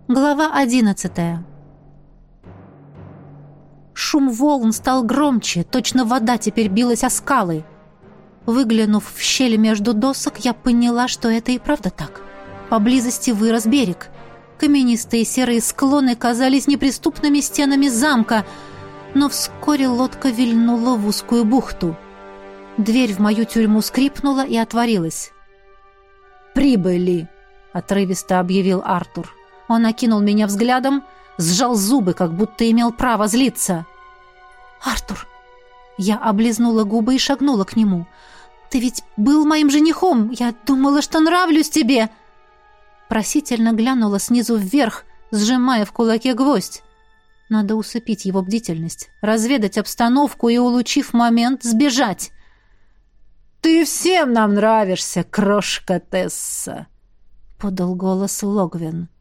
Глава 11. Шум волн стал громче, точно вода теперь билась о скалы. Выглянув в щель между досок, я поняла, что это и правда так. Поблизости вырос берег. Каменистые серые склоны казались неприступными стенами замка, но вскоре лодка вильнула в узкую бухту. Дверь в мою тюрьму скрипнула и отворилась. «Прибыли!» — отрывисто объявил Артур. Он окинул меня взглядом, сжал зубы, как будто имел право злиться. «Артур!» Я облизнула губы и шагнула к нему. «Ты ведь был моим женихом! Я думала, что нравлюсь тебе!» Просительно глянула снизу вверх, сжимая в кулаке гвоздь. Надо усыпить его бдительность, разведать обстановку и, улучив момент, сбежать. «Ты всем нам нравишься, крошка Тесса!» — подал голос Логвин.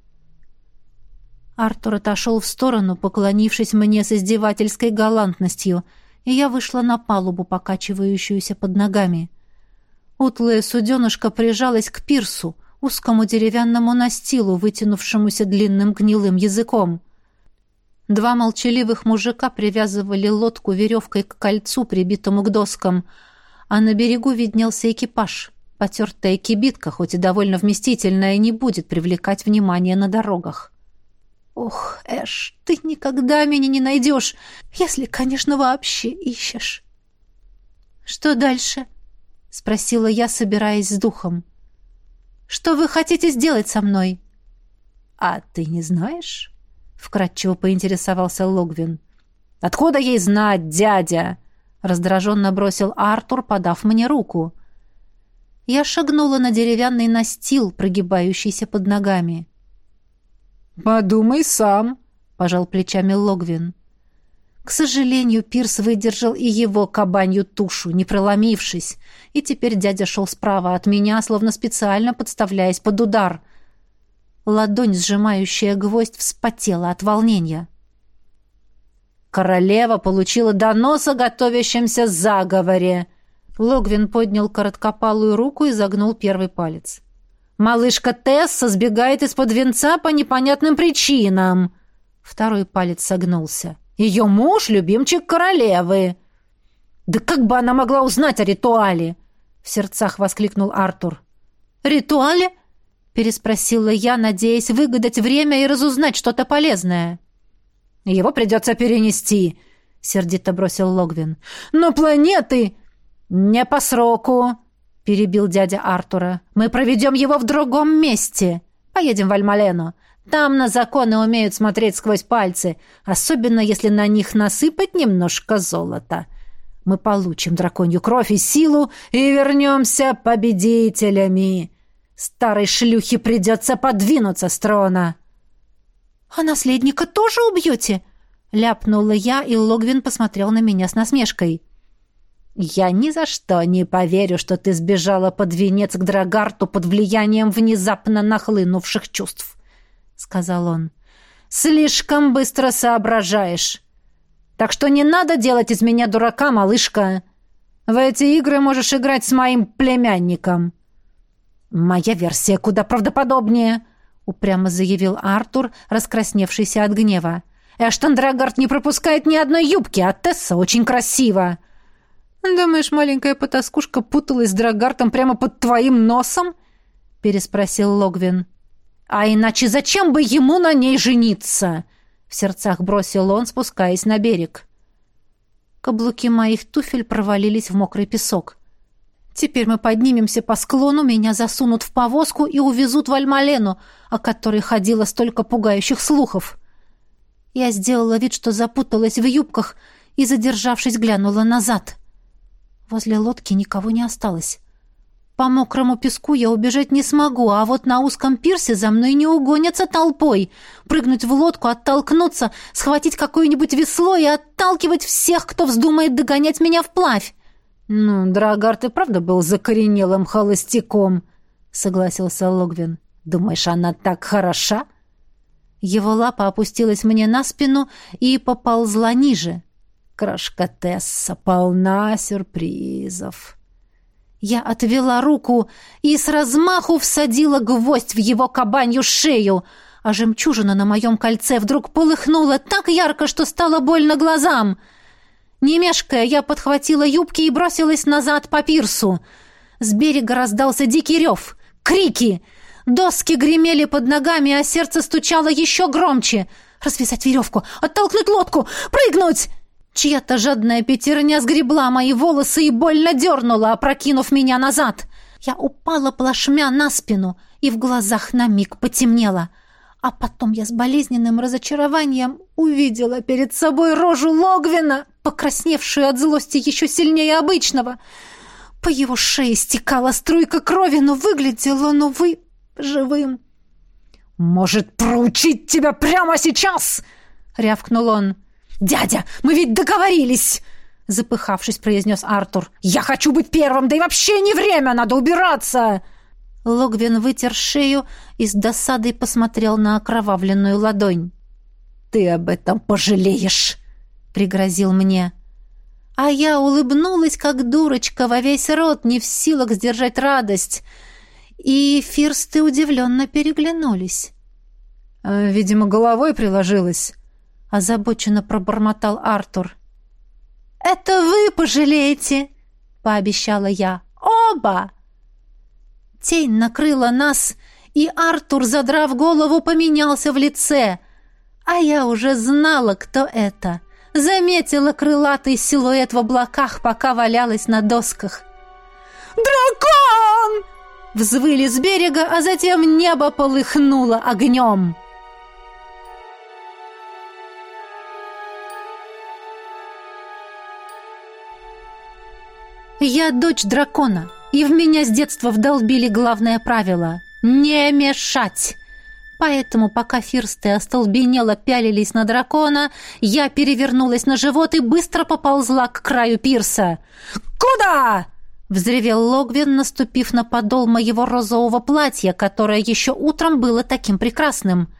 Артур отошел в сторону, поклонившись мне с издевательской галантностью, и я вышла на палубу, покачивающуюся под ногами. Утлая суденышко прижалась к пирсу, узкому деревянному настилу, вытянувшемуся длинным гнилым языком. Два молчаливых мужика привязывали лодку веревкой к кольцу, прибитому к доскам, а на берегу виднелся экипаж. Потертая кибитка, хоть и довольно вместительная, не будет привлекать внимание на дорогах. «Ох, Эш, ты никогда меня не найдешь, если, конечно, вообще ищешь». «Что дальше?» — спросила я, собираясь с духом. «Что вы хотите сделать со мной?» «А ты не знаешь?» — вкратчиво поинтересовался Логвин. «Откуда ей знать, дядя?» — раздраженно бросил Артур, подав мне руку. Я шагнула на деревянный настил, прогибающийся под ногами. «Подумай сам», — пожал плечами Логвин. К сожалению, пирс выдержал и его кабанью тушу, не проломившись, и теперь дядя шел справа от меня, словно специально подставляясь под удар. Ладонь, сжимающая гвоздь, вспотела от волнения. «Королева получила донос о готовящемся заговоре». Логвин поднял короткопалую руку и загнул первый палец. «Малышка Тесса сбегает из-под венца по непонятным причинам». Второй палец согнулся. «Ее муж — любимчик королевы». «Да как бы она могла узнать о ритуале?» — в сердцах воскликнул Артур. «Ритуале?» — переспросила я, надеясь выгадать время и разузнать что-то полезное. «Его придется перенести», — сердито бросил Логвин. «Но планеты...» «Не по сроку», — перебил дядя Артура. «Мы проведем его в другом месте. Поедем в Альмалену. Там на законы умеют смотреть сквозь пальцы, особенно если на них насыпать немножко золота. Мы получим драконью кровь и силу и вернемся победителями. Старой шлюхе придется подвинуться с трона». «А наследника тоже убьете?» — ляпнула я, и Логвин посмотрел на меня с насмешкой. «Я ни за что не поверю, что ты сбежала под венец к Драгарту под влиянием внезапно нахлынувших чувств», — сказал он. «Слишком быстро соображаешь. Так что не надо делать из меня дурака, малышка. В эти игры можешь играть с моим племянником». «Моя версия куда правдоподобнее», — упрямо заявил Артур, раскрасневшийся от гнева. «Эштон Драгарт не пропускает ни одной юбки, а Тесса очень красива». «Думаешь, маленькая потаскушка путалась с Драгартом прямо под твоим носом?» — переспросил Логвин. «А иначе зачем бы ему на ней жениться?» — в сердцах бросил он, спускаясь на берег. Каблуки моих туфель провалились в мокрый песок. «Теперь мы поднимемся по склону, меня засунут в повозку и увезут в Альмалену, о которой ходило столько пугающих слухов». Я сделала вид, что запуталась в юбках, и, задержавшись, глянула назад. Возле лодки никого не осталось. По мокрому песку я убежать не смогу, а вот на узком пирсе за мной не угонятся толпой. Прыгнуть в лодку, оттолкнуться, схватить какое-нибудь весло и отталкивать всех, кто вздумает догонять меня вплавь. «Ну, Драгарт и правда был закоренелым холостяком», — согласился Логвин. «Думаешь, она так хороша?» Его лапа опустилась мне на спину и поползла ниже. «Крошка Тесса полна сюрпризов». Я отвела руку и с размаху всадила гвоздь в его кабанью шею, а жемчужина на моем кольце вдруг полыхнула так ярко, что стало больно глазам. Не мешкая, я подхватила юбки и бросилась назад по пирсу. С берега раздался дикий рев, крики. Доски гремели под ногами, а сердце стучало еще громче. Развязать веревку, оттолкнуть лодку, прыгнуть! Чья-то жадная пятерня сгребла мои волосы и больно дернула, опрокинув меня назад. Я упала плашмя на спину, и в глазах на миг потемнело. А потом я с болезненным разочарованием увидела перед собой рожу Логвина, покрасневшую от злости еще сильнее обычного. По его шее стекала струйка крови, но выглядел он, увы, живым. «Может, проучить тебя прямо сейчас?» — рявкнул он. «Дядя, мы ведь договорились!» — запыхавшись, произнес Артур. «Я хочу быть первым, да и вообще не время, надо убираться!» Логвин вытер шею и с досадой посмотрел на окровавленную ладонь. «Ты об этом пожалеешь!» — пригрозил мне. А я улыбнулась, как дурочка, во весь рот, не в силах сдержать радость. И фирсты удивленно переглянулись. «Видимо, головой приложилась», — озабоченно пробормотал Артур. «Это вы пожалеете!» — пообещала я. «Оба!» Тень накрыла нас, и Артур, задрав голову, поменялся в лице. А я уже знала, кто это. Заметила крылатый силуэт в облаках, пока валялась на досках. «Дракон!» — взвыли с берега, а затем небо полыхнуло огнем. Я дочь дракона, и в меня с детства вдолбили главное правило — не мешать. Поэтому, пока фирсты остолбенело пялились на дракона, я перевернулась на живот и быстро поползла к краю пирса. «Куда?» — взревел Логвин, наступив на подол моего розового платья, которое еще утром было таким прекрасным.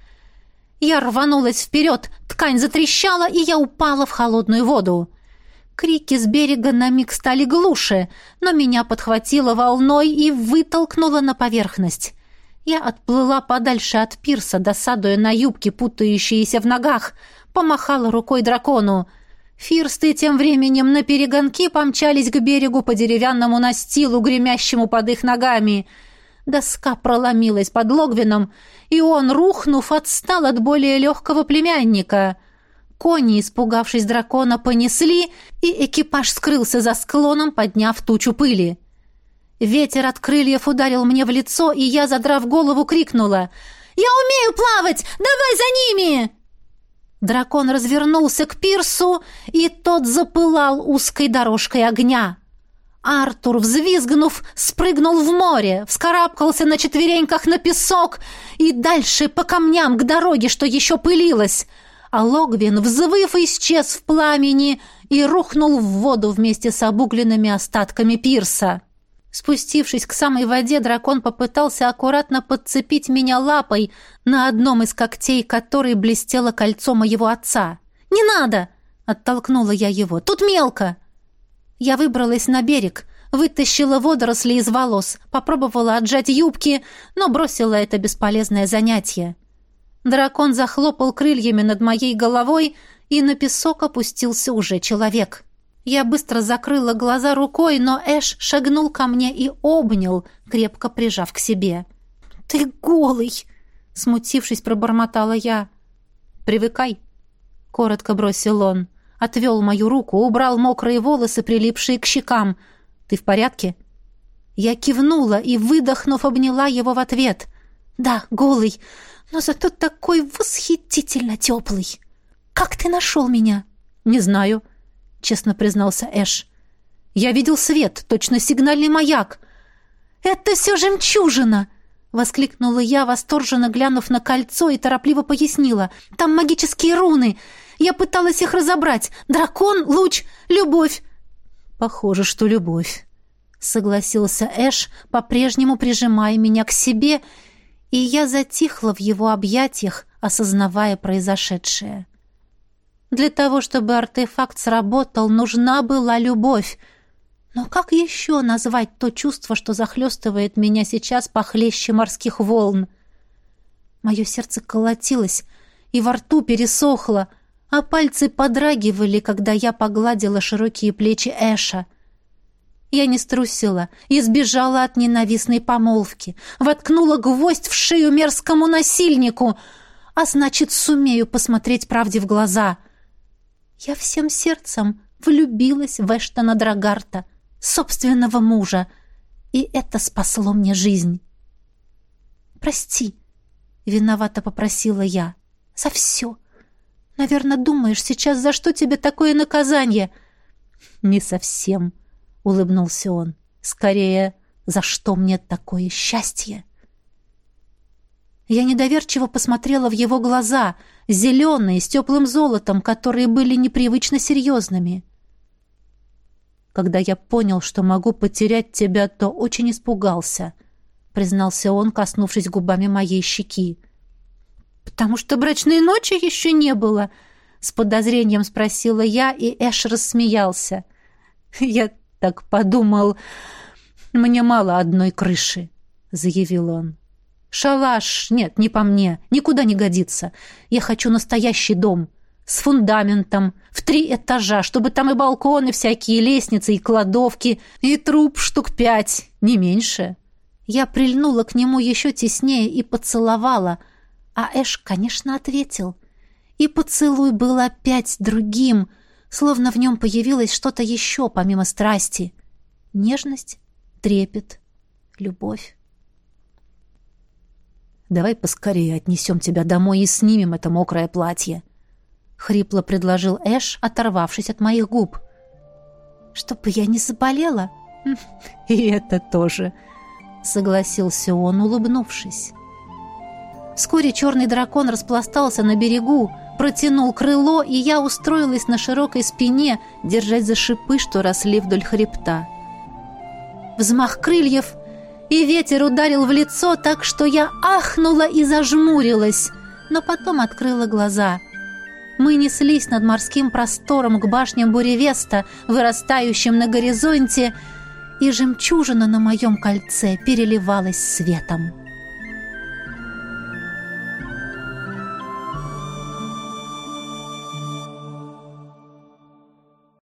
Я рванулась вперед, ткань затрещала, и я упала в холодную воду. Крики с берега на миг стали глуше, но меня подхватило волной и вытолкнуло на поверхность. Я отплыла подальше от пирса, досадуя на юбки, путающиеся в ногах, помахала рукой дракону. Фирсты тем временем наперегонки помчались к берегу по деревянному настилу, гремящему под их ногами. Доска проломилась под Логвином, и он, рухнув, отстал от более легкого племянника. Кони, испугавшись дракона, понесли, и экипаж скрылся за склоном, подняв тучу пыли. Ветер от крыльев ударил мне в лицо, и я, задрав голову, крикнула: «Я умею плавать! Давай за ними!» Дракон развернулся к пирсу, и тот запылал узкой дорожкой огня. Артур, взвизгнув, спрыгнул в море, вскарабкался на четвереньках на песок и дальше по камням к дороге, что еще пылилась. А Логвин, взвыв, исчез в пламени и рухнул в воду вместе с обугленными остатками пирса. Спустившись к самой воде, дракон попытался аккуратно подцепить меня лапой, на одном из когтей которой блестело кольцо моего отца. «Не надо!» — оттолкнула я его. «Тут мелко!» Я выбралась на берег, вытащила водоросли из волос, попробовала отжать юбки, но бросила это бесполезное занятие. Дракон захлопал крыльями над моей головой, и на песок опустился уже человек. Я быстро закрыла глаза рукой, но Эш шагнул ко мне и обнял, крепко прижав к себе. «Ты голый!» — смутившись, пробормотала я. «Привыкай!» — коротко бросил он. Отвел мою руку, убрал мокрые волосы, прилипшие к щекам. «Ты в порядке?» Я кивнула и, выдохнув, обняла его в ответ. «Да, голый, но зато такой восхитительно теплый. Как ты нашел меня?» «Не знаю», — честно признался Эш. «Я видел свет, точно сигнальный маяк». «Это все жемчужина!» — воскликнула я, восторженно глянув на кольцо, и торопливо пояснила. «Там магические руны. Я пыталась их разобрать. Дракон, луч, любовь». «Похоже, что любовь», — согласился Эш, по-прежнему прижимая меня к себе, и я затихла в его объятиях, осознавая произошедшее. Для того, чтобы артефакт сработал, нужна была любовь. Но как еще назвать то чувство, что захлестывает меня сейчас похлеще морских волн? Мое сердце колотилось, и во рту пересохло, а пальцы подрагивали, когда я погладила широкие плечи Эша. Я не струсила и сбежала от ненавистной помолвки, воткнула гвоздь в шею мерзкому насильнику, а значит, сумею посмотреть правде в глаза. Я всем сердцем влюбилась в Эштона Драгарта, собственного мужа, и это спасло мне жизнь. «Прости», — виновато попросила я, — «за все. Наверное, думаешь сейчас, за что тебе такое наказание?» «Не совсем», — улыбнулся он. «Скорее, за что мне такое счастье?» Я недоверчиво посмотрела в его глаза, зеленые, с теплым золотом, которые были непривычно серьезными. «Когда я понял, что могу потерять тебя, то очень испугался», — признался он, коснувшись губами моей щеки. «Потому что брачной ночи еще не было?» — с подозрением спросила я, и Эш рассмеялся. «Я так подумал, мне мало одной крыши», — заявил он. «Шалаш, нет, не по мне, никуда не годится. Я хочу настоящий дом, с фундаментом, в 3 этажа, чтобы там и балконы всякие, лестницы, и кладовки, и труб штук 5, не меньше». Я прильнула к нему еще теснее и поцеловала, а Эш, конечно, ответил. И поцелуй был опять другим, словно в нем появилось что-то еще помимо страсти. Нежность, трепет, любовь. «Давай поскорее отнесем тебя домой и снимем это мокрое платье», — хрипло предложил Эш, оторвавшись от моих губ. «Чтобы я не заболела?» «И это тоже», — согласился он, улыбнувшись. Вскоре черный дракон распластался на берегу, протянул крыло, и я устроилась на широкой спине, держась за шипы, что росли вдоль хребта. Взмах крыльев, и ветер ударил в лицо так, что я ахнула и зажмурилась, но потом открыла глаза. Мы неслись над морским простором к башням Буревеста, вырастающим на горизонте, и жемчужина на моем кольце переливалась светом.